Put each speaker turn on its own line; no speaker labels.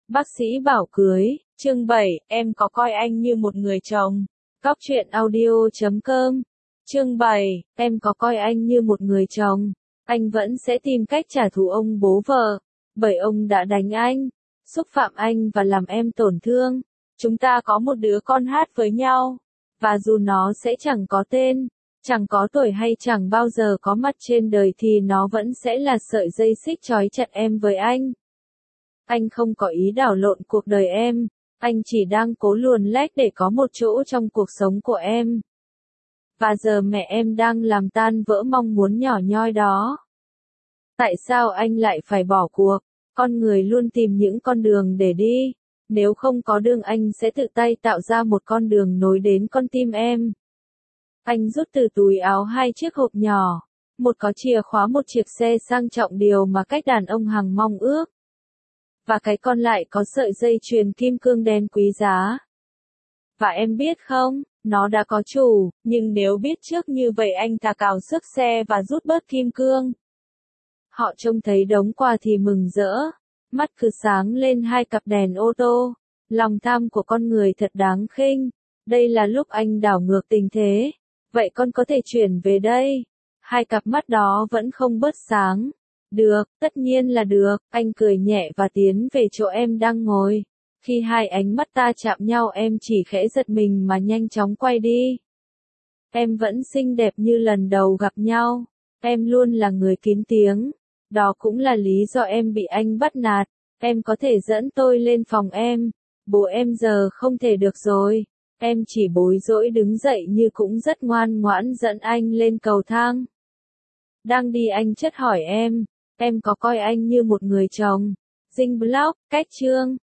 Bác sĩ bảo cưới, chương 7, em có coi anh như một người chồng. Góc truyện audio.com. Chương 7, em có coi anh như một người chồng. Anh vẫn sẽ tìm cách trả thù ông bố vợ, bởi ông đã đánh anh, xúc phạm anh và làm em tổn thương. Chúng ta có một đứa con hát với nhau, và dù nó sẽ chẳng có tên, chẳng có tuổi hay chẳng bao giờ có mặt trên đời thì nó vẫn sẽ là sợi dây xích trói chặt em với anh. Anh không có ý đảo lộn cuộc đời em, anh chỉ đang cố luồn lách để có một chỗ trong cuộc sống của em. Và giờ mẹ em đang làm tan vỡ mong muốn nhỏ nhoi đó. Tại sao anh lại phải bỏ cuộc? Con người luôn tìm những con đường để đi. Nếu không có đường anh sẽ tự tay tạo ra một con đường nối đến con tim em. Anh rút từ túi áo 2 chiếc hộp nhỏ. Một có chìa khóa một chiếc xe sang trọng, điều mà cách đàn ông hằng mong ước. Và cái còn lại có sợi dây chuyền kim cương đen quý giá. Và em biết không, nó đã có chủ, nhưng nếu biết trước như vậy anh ta cào xước xe và rút bớt kim cương. Họ trông thấy đống quà thì mừng rỡ, mắt cứ sáng lên 2 cặp đèn ô tô. Lòng tham của con người thật đáng khinh. Đây là lúc anh đảo ngược tình thế. Vậy con có thể chuyển về đây. 2 cặp mắt đó vẫn không bớt sáng. Được, tất nhiên là được, anh cười nhẹ và tiến về chỗ em đang ngồi. Khi 2 ánh mắt ta chạm nhau em chỉ khẽ giật mình mà nhanh chóng quay đi. Em vẫn xinh đẹp như lần đầu gặp nhau. Em luôn là người kín tiếng. Đó cũng là lý do em bị anh bắt nạt. Em có thể dẫn tôi lên phòng em. Bố em giờ không thể được rồi. Em chỉ bối rối đứng dậy như cũng rất ngoan ngoãn dẫn anh lên cầu thang. Đang đi anh chất hỏi em có coi anh như một người chồng? Dinh blog, cách chương.